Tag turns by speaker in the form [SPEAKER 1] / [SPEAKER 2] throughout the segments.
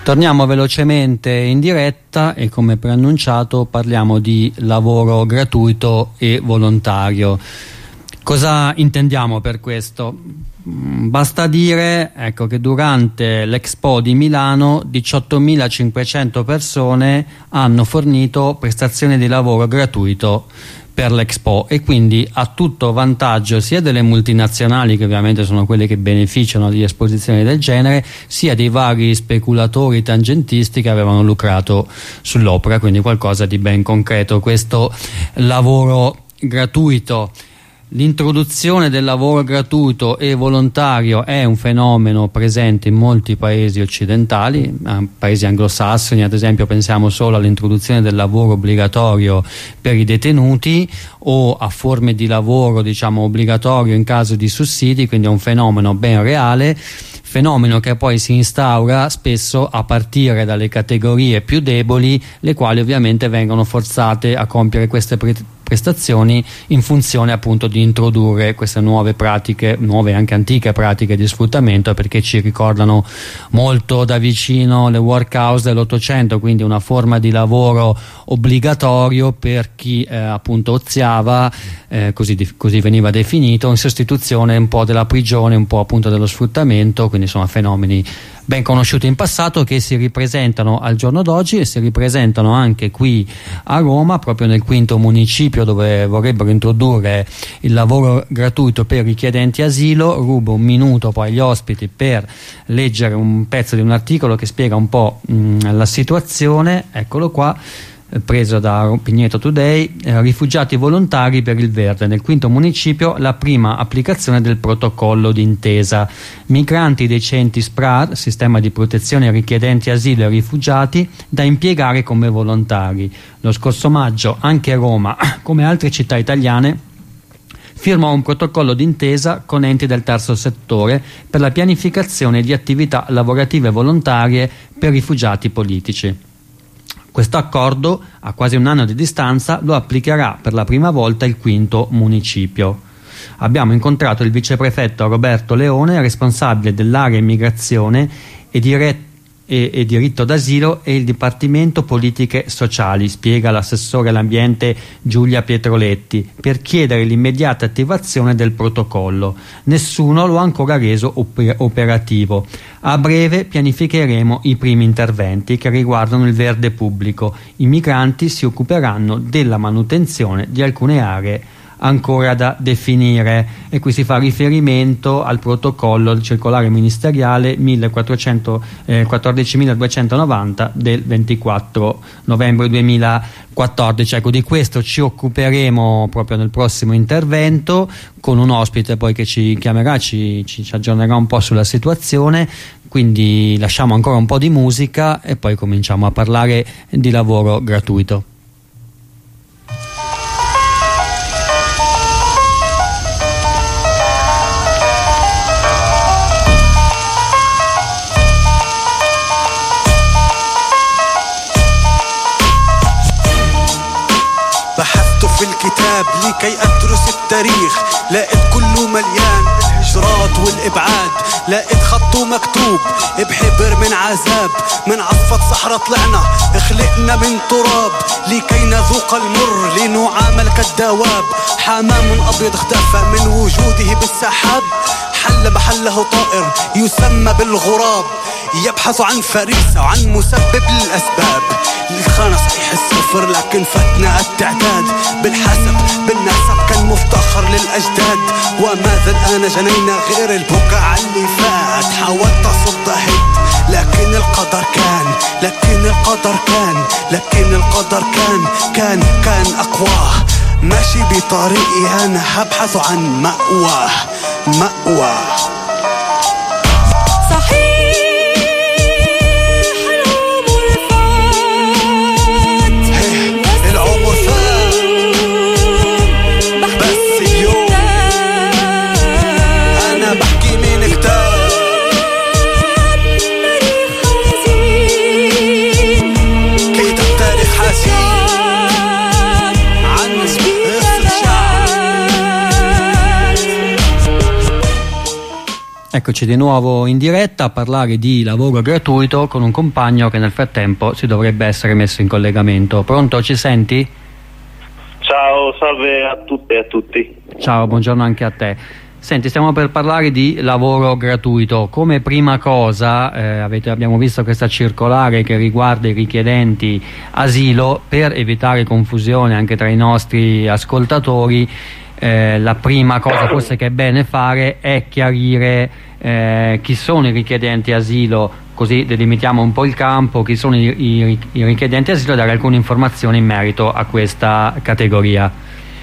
[SPEAKER 1] Torniamo velocemente in diretta e, come preannunciato, parliamo di lavoro gratuito e volontario. Cosa intendiamo per questo? Basta dire, ecco, che durante l'Expo di Milano 18.500 persone hanno fornito prestazioni di lavoro gratuito per l'Expo, e quindi a tutto vantaggio sia delle multinazionali, che ovviamente sono quelle che beneficiano di esposizioni del genere, sia dei vari speculatori tangentisti che avevano lucrato sull'opera, quindi qualcosa di ben concreto questo lavoro gratuito. L'introduzione del lavoro gratuito e volontario è un fenomeno presente in molti paesi occidentali, paesi anglosassoni ad esempio. Pensiamo solo all'introduzione del lavoro obbligatorio per i detenuti o a forme di lavoro, diciamo, obbligatorio in caso di sussidi, quindi è un fenomeno ben reale, fenomeno che poi si instaura spesso a partire dalle categorie più deboli, le quali ovviamente vengono forzate a compiere queste prestazioni in funzione appunto di introdurre queste nuove pratiche, nuove e anche antiche pratiche di sfruttamento, perché ci ricordano molto da vicino le workhouse dell'Ottocento, quindi una forma di lavoro obbligatorio per chi appunto oziava, così veniva definito, in sostituzione un po' della prigione, un po' appunto dello sfruttamento. Quindi sono fenomeni ben conosciuti in passato che si ripresentano al giorno d'oggi e si ripresentano anche qui a Roma, proprio nel quinto municipio, dove vorrebbero introdurre il lavoro gratuito per richiedenti asilo. Rubo un minuto poi agli ospiti per leggere un pezzo di un articolo che spiega un po' la situazione. Eccolo qua, preso da Pigneto Today. Rifugiati volontari per il verde. Nel quinto municipio la prima applicazione del protocollo d'intesa. Migranti dei centri SPRAR, sistema di protezione ai richiedenti asilo e rifugiati, da impiegare come volontari. Lo scorso maggio anche Roma, come altre città italiane, firmò un protocollo d'intesa con enti del terzo settore per la pianificazione di attività lavorative volontarie per rifugiati politici. Questo accordo, a quasi un anno di distanza, lo applicherà per la prima volta il quinto municipio. Abbiamo incontrato il viceprefetto Roberto Leone, responsabile dell'area immigrazione e diritto d'asilo, e il Dipartimento Politiche Sociali, spiega l'assessore all'ambiente Giulia Pietroletti, per chiedere l'immediata attivazione del protocollo. Nessuno lo ha ancora reso operativo. A breve pianificheremo i primi interventi che riguardano il verde pubblico. I migranti si occuperanno della manutenzione di alcune aree ancora da definire. E qui si fa riferimento al protocollo circolare ministeriale 14.290 del 24 novembre 2014. Ecco, di questo ci occuperemo proprio nel prossimo intervento, con un ospite poi che ci chiamerà, ci aggiornerà un po' sulla situazione. Quindi lasciamo ancora un po' di musica e poi cominciamo a parlare di lavoro gratuito.
[SPEAKER 2] في الكتاب لكي أدرس التاريخ، لقيت كله مليان بالهجرات والإبعاد، لقيت خطه مكتوب بحبر من عذاب، من عصفة صحراء طلعنا خلقنا من تراب، لكي نذوق المر لنعامل كالدواب، حمام أبيض اختفى من وجوده بالسحاب، حل محله طائر يسمى بالغراب، يبحث عن فريسة وعن مسبب للأسباب، الخانة صحيح الصفر لكن فتنا التعداد، بالحسب بالنسب كان مفتخر للأجداد، وماذا الآن جنينا غير البكاء على اللي فات، حاولت أصد هد لكن القدر كان، لكن القدر كان، لكن القدر كان أقواه، ماشي بطريقي أنا هبحث عن مأواه.
[SPEAKER 1] Eccoci di nuovo in diretta a parlare di lavoro gratuito con un compagno che nel frattempo si dovrebbe essere messo in collegamento. Pronto, ci senti?
[SPEAKER 3] Ciao, salve a tutte e a tutti.
[SPEAKER 1] Ciao, buongiorno anche a te. Senti, stiamo per parlare di lavoro gratuito. Come prima cosa abbiamo visto questa circolare che riguarda i richiedenti asilo. Per evitare confusione anche tra i nostri ascoltatori, la prima cosa forse che è bene fare è chiarire chi sono i richiedenti asilo, così delimitiamo un po' il campo, chi sono i richiedenti asilo, e dare alcune informazioni in merito a questa categoria.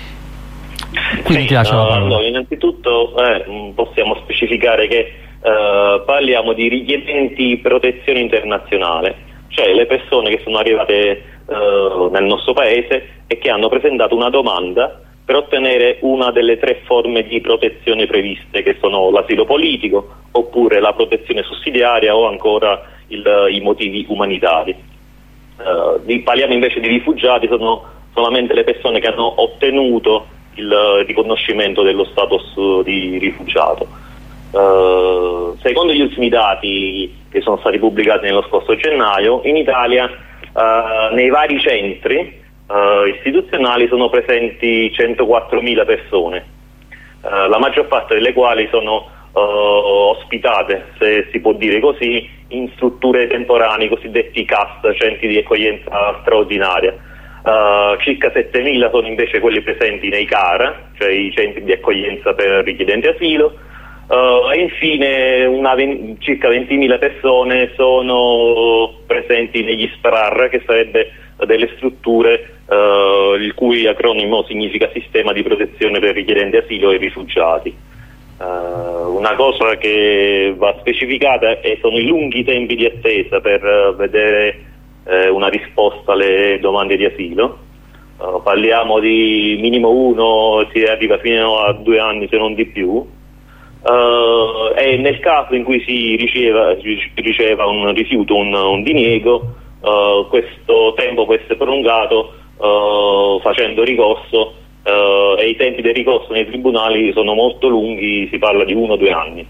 [SPEAKER 1] Quindi ti lascio la parola.
[SPEAKER 3] Allora, innanzitutto possiamo specificare che parliamo di richiedenti protezione internazionale, cioè le persone che sono arrivate nel nostro paese e che hanno presentato una domanda per ottenere una delle 3 forme di protezione previste, che sono l'asilo politico, oppure la protezione sussidiaria o ancora i motivi umanitari. Parliamo invece di rifugiati, sono solamente le persone che hanno ottenuto il riconoscimento dello status di rifugiato. Secondo gli ultimi dati che sono stati pubblicati nello scorso gennaio, in Italia nei vari centri istituzionali sono presenti 104.000 persone, la maggior parte delle quali sono ospitate, se si può dire così, in strutture temporanee, cosiddetti CAS, centri di accoglienza straordinaria. Circa 7.000 sono invece quelli presenti nei CAR, cioè i centri di accoglienza per richiedenti asilo, e infine circa 20.000 persone sono presenti negli SPRAR, che sarebbe delle strutture il cui acronimo significa Sistema di Protezione per Richiedenti Asilo e Rifugiati. Una cosa che va specificata sono i lunghi tempi di attesa per vedere una risposta alle domande di asilo. Parliamo di minimo 1, si arriva fino a 2 anni se non di più, e nel caso in cui si riceva un rifiuto, un diniego, questo tempo può essere prolungato facendo ricorso, e i tempi del ricorso nei tribunali sono molto lunghi, si parla di 1 o 2 anni.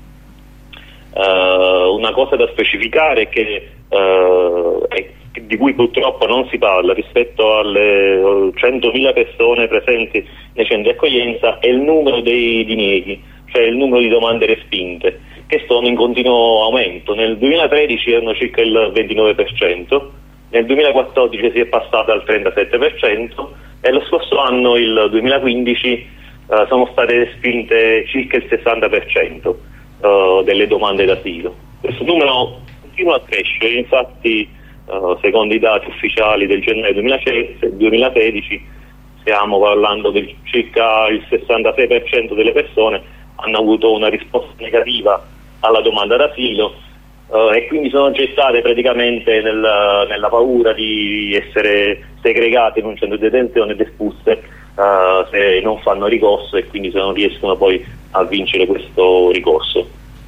[SPEAKER 3] Una cosa da specificare è che di cui purtroppo non si parla rispetto alle 100.000 persone presenti nei centri di accoglienza è il numero dei dinieghi, cioè il numero di domande respinte, che sono in continuo aumento. Nel 2013 erano circa il 29%, nel 2014 si è passato al 37% e lo scorso anno, il 2015, sono state respinte circa il 60% delle domande d'asilo. Questo numero continua a crescere, infatti secondo i dati ufficiali del gennaio 2016 stiamo parlando di circa il 66% delle persone hanno avuto una risposta negativa alla domanda d'asilo, e quindi sono gettate praticamente nella paura di essere segregate in un centro di detenzione ed espulse se non fanno ricorso, e quindi se non riescono poi a vincere questo ricorso.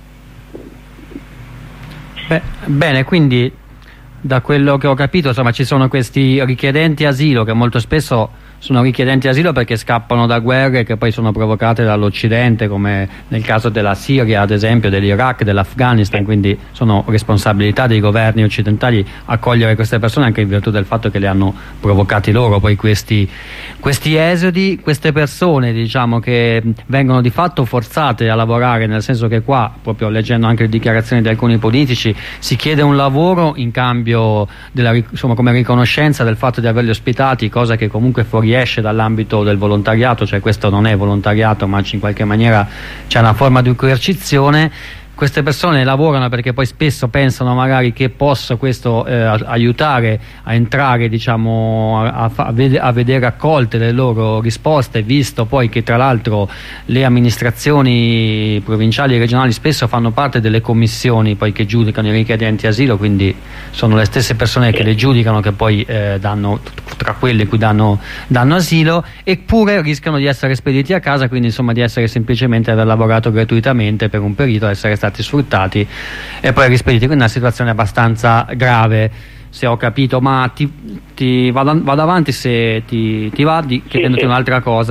[SPEAKER 1] Bene, quindi da quello che ho capito, insomma, ci sono questi richiedenti asilo che molto spesso sono richiedenti asilo perché scappano da guerre che poi sono provocate dall'Occidente, come nel caso della Siria, ad esempio, dell'Iraq, dell'Afghanistan, quindi sono responsabilità dei governi occidentali accogliere queste persone, anche in virtù del fatto che le hanno provocati loro poi questi esodi. Queste persone, diciamo, che vengono di fatto forzate a lavorare, nel senso che qua, proprio leggendo anche le dichiarazioni di alcuni politici, si chiede un lavoro in cambio insomma, come riconoscenza del fatto di averli ospitati, cosa che comunque fuoriesce dall'ambito del volontariato, cioè questo non è volontariato, ma in qualche maniera c'è una forma di coercizione. Queste persone lavorano perché poi spesso pensano magari che possa questo aiutare a entrare, diciamo, a vedere accolte le loro risposte, visto poi che tra l'altro le amministrazioni provinciali e regionali spesso fanno parte delle commissioni poi che giudicano i richiedenti asilo, quindi sono le stesse persone che le giudicano che poi danno, tra quelle cui danno asilo, eppure rischiano di essere spediti a casa, quindi insomma di essere semplicemente aver lavorato gratuitamente per un periodo, essere stati sfruttati e poi rispediti. Quindi è una situazione abbastanza grave, se ho capito. Ma vado avanti, se ti va, chiedendoti un'altra cosa.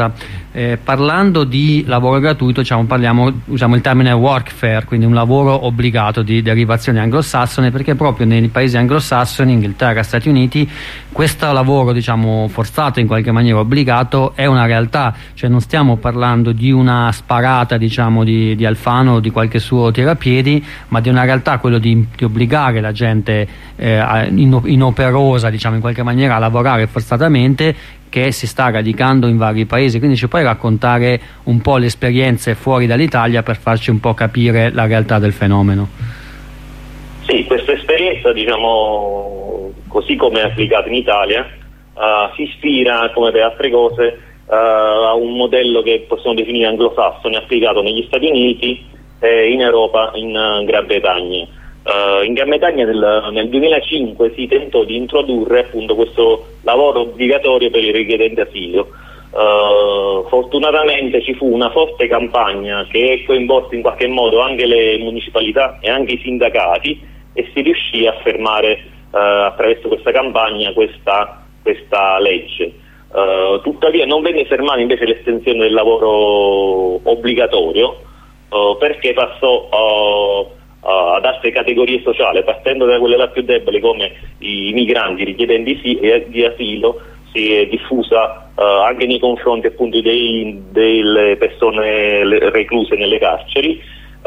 [SPEAKER 1] Parlando di lavoro gratuito, usiamo il termine workfare, quindi un lavoro obbligato di derivazione anglosassone, perché proprio nei paesi anglosassoni, Inghilterra, Stati Uniti, questo lavoro forzato, in qualche maniera obbligato, è una realtà. Cioè non stiamo parlando di una sparata di Alfano o di qualche suo tirapiedi, ma di una realtà, quello di obbligare la gente inoperosa in qualche maniera a lavorare forzatamente, che si sta radicando in vari paesi. Quindi ci puoi raccontare un po' le esperienze fuori dall'Italia per farci un po' capire la realtà del fenomeno?
[SPEAKER 3] Sì, questa esperienza, così come è applicata in Italia, si ispira, come per altre cose, a un modello che possiamo definire anglosassone, applicato negli Stati Uniti e in Europa, in Gran Bretagna. In Gran Bretagna nel 2005 si tentò di introdurre appunto questo lavoro obbligatorio per i richiedenti asilo. Fortunatamente ci fu una forte campagna che coinvolse in qualche modo anche le municipalità e anche i sindacati, e si riuscì a fermare attraverso questa campagna questa legge. Tuttavia non venne fermata invece l'estensione del lavoro obbligatorio, perché passò ad altre categorie sociali, partendo da quelle più deboli come i migranti richiedenti di asilo. Si è diffusa anche nei confronti appunto delle persone recluse nelle carceri,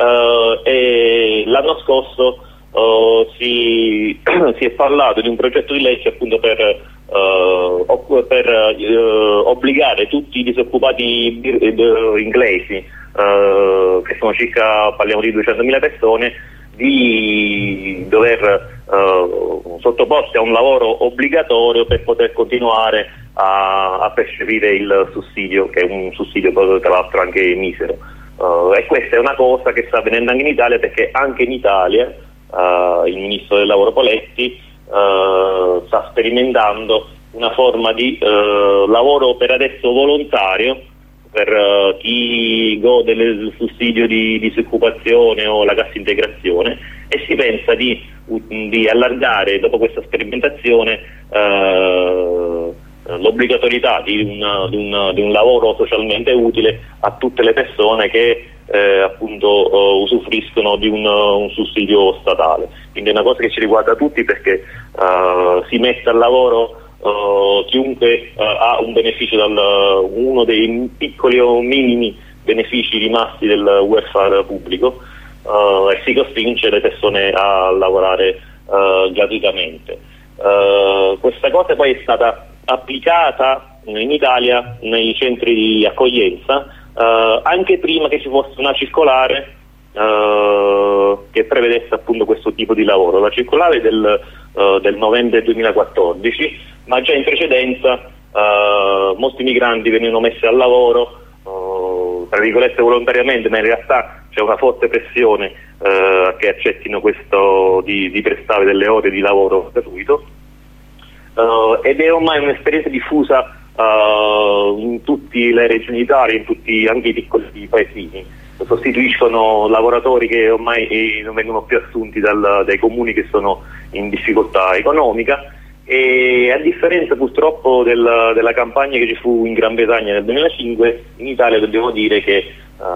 [SPEAKER 3] e l'anno scorso si è parlato di un progetto di legge appunto per obbligare tutti i disoccupati inglesi, che sono parliamo di 200.000 persone, di dover sottoporsi a un lavoro obbligatorio per poter continuare a percepire il sussidio, che è un sussidio tra l'altro anche misero. E questa è una cosa che sta avvenendo anche in Italia, perché anche in Italia il ministro del lavoro Poletti sta sperimentando una forma di lavoro per adesso volontario per chi gode del sussidio di disoccupazione o la cassa integrazione, e si pensa di allargare, dopo questa sperimentazione, l'obbligatorietà di un lavoro socialmente utile a tutte le persone che appunto usufruiscono di un sussidio statale. Quindi è una cosa che ci riguarda tutti, perché si mette al lavoro chiunque ha un beneficio uno dei piccoli o minimi benefici rimasti del welfare pubblico, e si costringe le persone a lavorare gratuitamente. Questa cosa poi è stata applicata in Italia nei centri di accoglienza anche prima che ci fosse una circolare che prevedesse appunto questo tipo di lavoro. La circolare del novembre 2014, ma già in precedenza molti migranti venivano messi al lavoro tra virgolette volontariamente, ma in realtà c'è una forte pressione che accettino questo di prestare delle ore di lavoro gratuito, ed è ormai un'esperienza diffusa in tutte le regioni d'Italia, in tutti anche i piccoli paesini. Sostituiscono lavoratori che ormai non vengono più assunti dai comuni che sono in difficoltà economica, e a differenza purtroppo della campagna che ci fu in Gran Bretagna nel 2005, in Italia dobbiamo dire che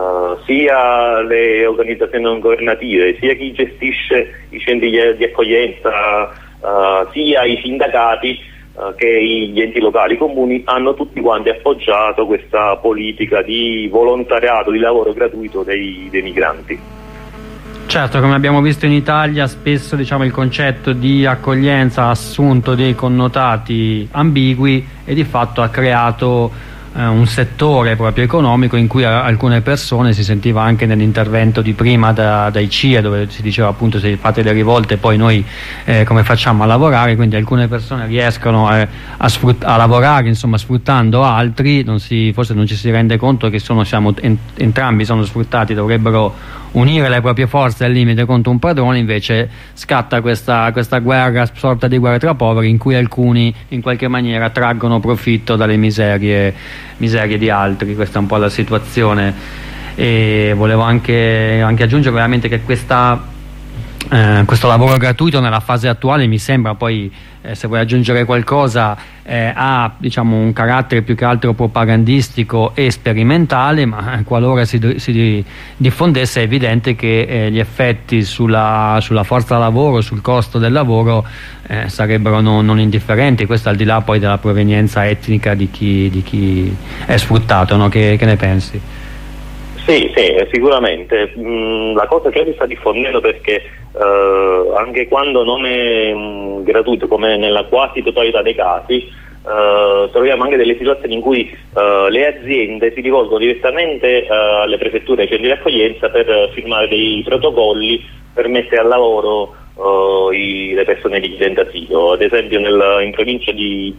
[SPEAKER 3] sia le organizzazioni non governative, sia chi gestisce i centri di accoglienza, sia i sindacati che gli enti locali, i comuni, hanno tutti quanti appoggiato questa politica di volontariato, di lavoro gratuito dei migranti.
[SPEAKER 1] Certo, come abbiamo visto in Italia, spesso il concetto di accoglienza ha assunto dei connotati ambigui e di fatto ha creato un settore proprio economico in cui alcune persone, si sentiva anche nell'intervento di prima dai CIE, dove si diceva appunto se fate le rivolte poi noi come facciamo a lavorare, quindi alcune persone riescono a lavorare sfruttando altri, forse non ci si rende conto che entrambi sono sfruttati, dovrebbero unire le proprie forze al limite contro un padrone. Invece scatta questa guerra, sorta di guerra tra poveri, in cui alcuni in qualche maniera traggono profitto dalle miserie di altri. Questa è un po' la situazione, e volevo anche aggiungere veramente che questa questo lavoro gratuito nella fase attuale mi sembra, poi se vuoi aggiungere qualcosa, ha diciamo un carattere più che altro propagandistico e sperimentale, ma qualora si diffondesse è evidente che gli effetti sulla forza lavoro, sul costo del lavoro sarebbero non indifferenti, questo al di là poi della provenienza etnica di chi è sfruttato, no? Che ne pensi?
[SPEAKER 3] Sì, sicuramente. La cosa che si sta diffondendo, perché anche quando non è gratuito, come nella quasi totalità dei casi, troviamo anche delle situazioni in cui le aziende si rivolgono direttamente alle prefetture e ai centri di accoglienza per firmare dei protocolli per mettere al lavoro le persone richiedenti asilo. Ad esempio in provincia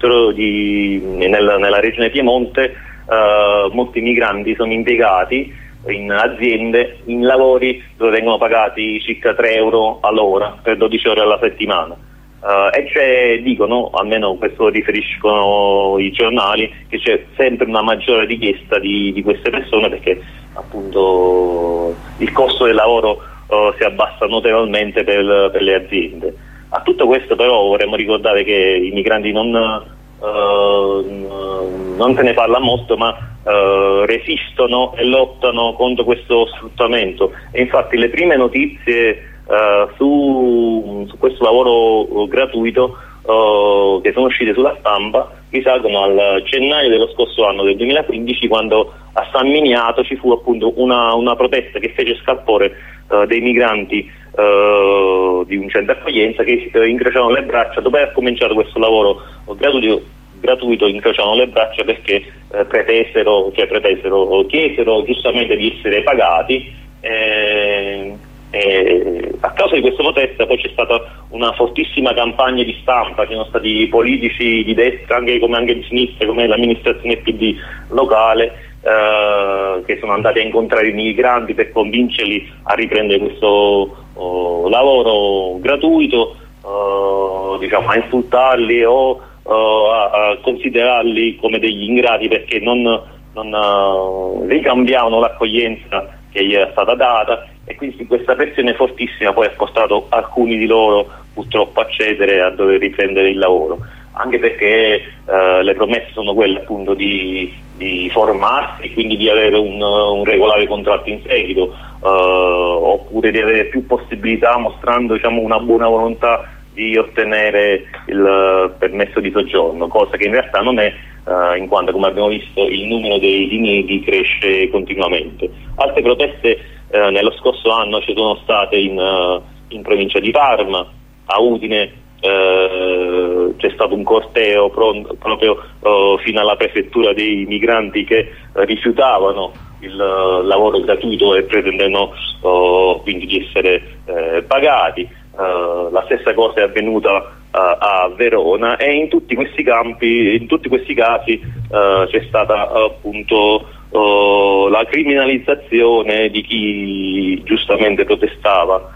[SPEAKER 3] nella regione Piemonte molti migranti sono impiegati in aziende, in lavori dove vengono pagati circa 3 euro all'ora per 12 ore alla settimana, e dicono, almeno questo riferiscono i giornali, che c'è sempre una maggiore richiesta di queste persone, perché appunto il costo del lavoro si abbassa notevolmente per le aziende. A tutto questo però vorremmo ricordare che i migranti non se ne parla molto, ma resistono e lottano contro questo sfruttamento, e infatti le prime notizie su questo lavoro gratuito che sono uscite sulla stampa risalgono al gennaio dello scorso anno, del 2015, quando a San Miniato ci fu appunto una protesta che fece scalpore dei migranti di un centro d'accoglienza che incrociavano le braccia dopo aver cominciato questo lavoro gratuito, incrociavano le braccia perché chiesero giustamente di essere pagati. A causa di questa protesta poi c'è stata una fortissima campagna di stampa, ci sono stati politici di destra come anche di sinistra, come l'amministrazione PD locale, che sono andati a incontrare i migranti per convincerli a riprendere questo lavoro gratuito, diciamo, a insultarli o a considerarli come degli ingrati perché non ricambiavano l'accoglienza che gli era stata data, e quindi questa pressione fortissima poi ha portato alcuni di loro purtroppo a cedere, a dover riprendere il lavoro, anche perché le promesse sono quelle appunto di formarsi, quindi di avere un regolare contratto in seguito, oppure di avere più possibilità, mostrando, diciamo, una buona volontà di ottenere il permesso di soggiorno, cosa che in realtà non è, in quanto, come abbiamo visto, il numero dei dinieghi cresce continuamente. Altre proteste nello scorso anno ci sono state in provincia di Parma, a Udine c'è stato un corteo proprio fino alla prefettura dei migranti che rifiutavano il lavoro gratuito e pretendevano quindi di essere pagati. La stessa cosa è avvenuta a Verona, e in tutti questi casi c'è stata appunto la criminalizzazione di chi giustamente protestava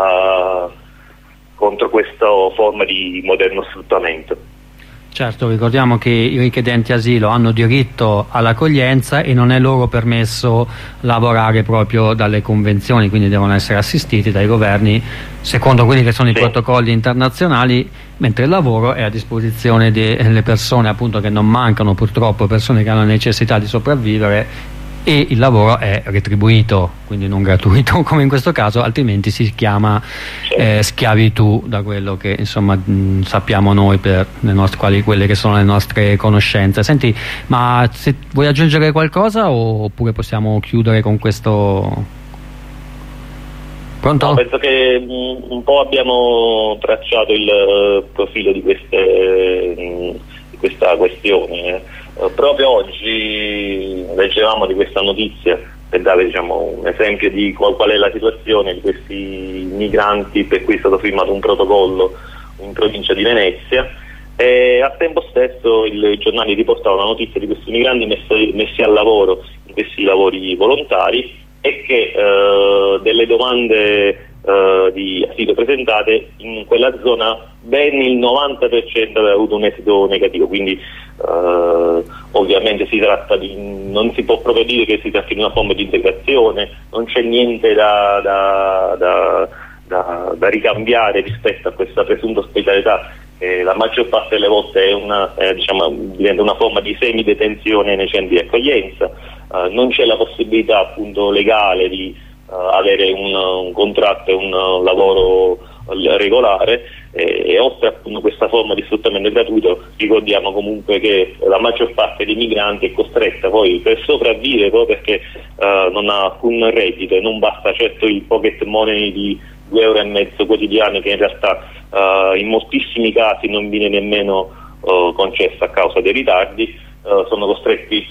[SPEAKER 3] contro questa forma di moderno sfruttamento.
[SPEAKER 1] Certo, ricordiamo che i richiedenti asilo hanno diritto all'accoglienza e non è loro permesso lavorare proprio dalle convenzioni, quindi devono essere assistiti dai governi secondo quelli che sono i protocolli internazionali, mentre il lavoro è a disposizione delle persone, appunto, che non mancano purtroppo, persone che hanno necessità di sopravvivere, e il lavoro è retribuito, quindi non gratuito come in questo caso, altrimenti si chiama schiavitù, da quello che insomma sappiamo noi per quelle che sono le nostre conoscenze. Senti, ma se vuoi aggiungere qualcosa oppure possiamo chiudere con questo? Pronto?
[SPEAKER 3] No, penso che un po' abbiamo tracciato il profilo di questa questione. Proprio oggi leggevamo di questa notizia per dare, diciamo, un esempio di qual è la situazione di questi migranti per cui è stato firmato un protocollo in provincia di Venezia, e al tempo stesso i giornali riportavano la notizia di questi migranti messi al lavoro in questi lavori volontari, e che delle domande di asilo presentate in quella zona ben il 90% aveva avuto un esito negativo, quindi ovviamente non si può proprio dire che si tratti di una forma di integrazione, non c'è niente da da ricambiare rispetto a questa presunta ospitalità, la maggior parte delle volte è diventa una forma di semidetenzione nei centri di accoglienza. Non c'è la possibilità appunto legale di avere un contratto e un lavoro regolare, e oltre appunto questa forma di sfruttamento gratuito, ricordiamo comunque che la maggior parte dei migranti è costretta poi per sopravvivere, proprio perché non ha alcun reddito, e non basta certo il pocket money di 2,5 euro quotidiani, che in realtà in moltissimi casi non viene nemmeno concesso a causa dei ritardi. Sono costretti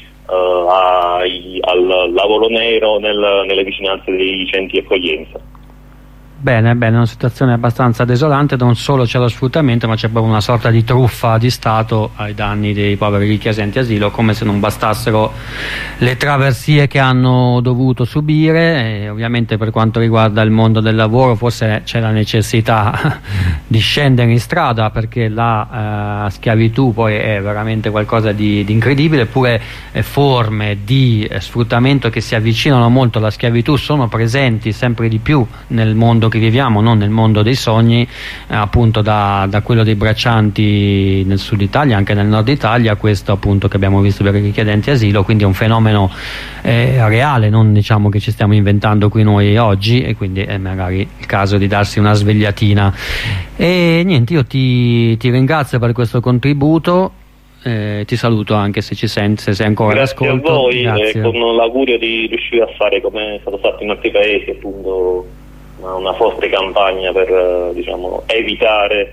[SPEAKER 3] al lavoro nero nelle vicinanze dei centri di accoglienza.
[SPEAKER 1] Bene, è una situazione abbastanza desolante. Non solo c'è lo sfruttamento, ma c'è proprio una sorta di truffa di Stato ai danni dei poveri richiedenti asilo, come se non bastassero le traversie che hanno dovuto subire. E ovviamente per quanto riguarda il mondo del lavoro forse c'è la necessità di scendere in strada, perché la schiavitù poi è veramente qualcosa di incredibile, eppure forme di sfruttamento che si avvicinano molto alla schiavitù sono presenti sempre di più nel mondo che viviamo, non nel mondo dei sogni, appunto da quello dei braccianti nel sud Italia, anche nel nord Italia, questo appunto che abbiamo visto per i richiedenti asilo. Quindi è un fenomeno reale, non diciamo che ci stiamo inventando qui noi oggi, e quindi è magari il caso di darsi una svegliatina. E niente, io ti ringrazio per questo contributo. Ti saluto, anche se ci senti, se sei ancora
[SPEAKER 3] all'ascolto.
[SPEAKER 1] Grazie a
[SPEAKER 3] voi, con l'augurio di riuscire a fare come è stato fatto in altri paesi, appunto una forte campagna per evitare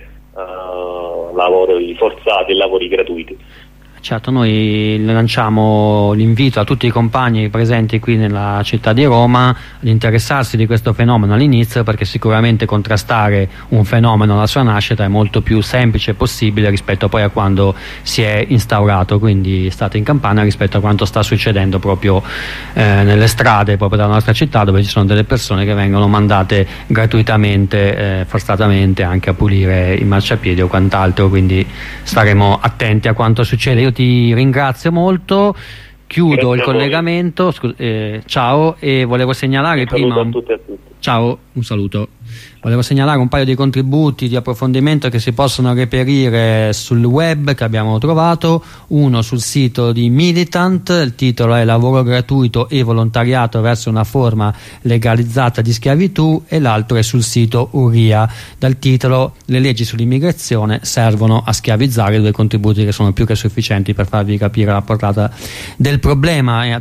[SPEAKER 3] lavori forzati e lavori gratuiti.
[SPEAKER 1] Certo, noi lanciamo l'invito a tutti i compagni presenti qui nella città di Roma ad interessarsi di questo fenomeno all'inizio, perché sicuramente contrastare un fenomeno alla sua nascita è molto più semplice e possibile rispetto poi a quando si è instaurato. Quindi state in campana rispetto a quanto sta succedendo proprio nelle strade proprio della nostra città, dove ci sono delle persone che vengono mandate gratuitamente, forzatamente, anche a pulire i marciapiedi o quant'altro. Quindi staremo attenti a quanto succede. Io ti ringrazio molto, chiudo il collegamento, ciao, e volevo segnalare prima
[SPEAKER 3] a tutti e a tutti.
[SPEAKER 1] Ciao, un saluto. Volevo segnalare un paio di contributi di approfondimento che si possono reperire sul web, che abbiamo trovato. Uno sul sito di Militant, il titolo è Lavoro gratuito e volontariato verso una forma legalizzata di schiavitù, e l'altro è sul sito URIA dal titolo Le leggi sull'immigrazione servono a schiavizzare. Due contributi che sono più che sufficienti per farvi capire la portata del problema.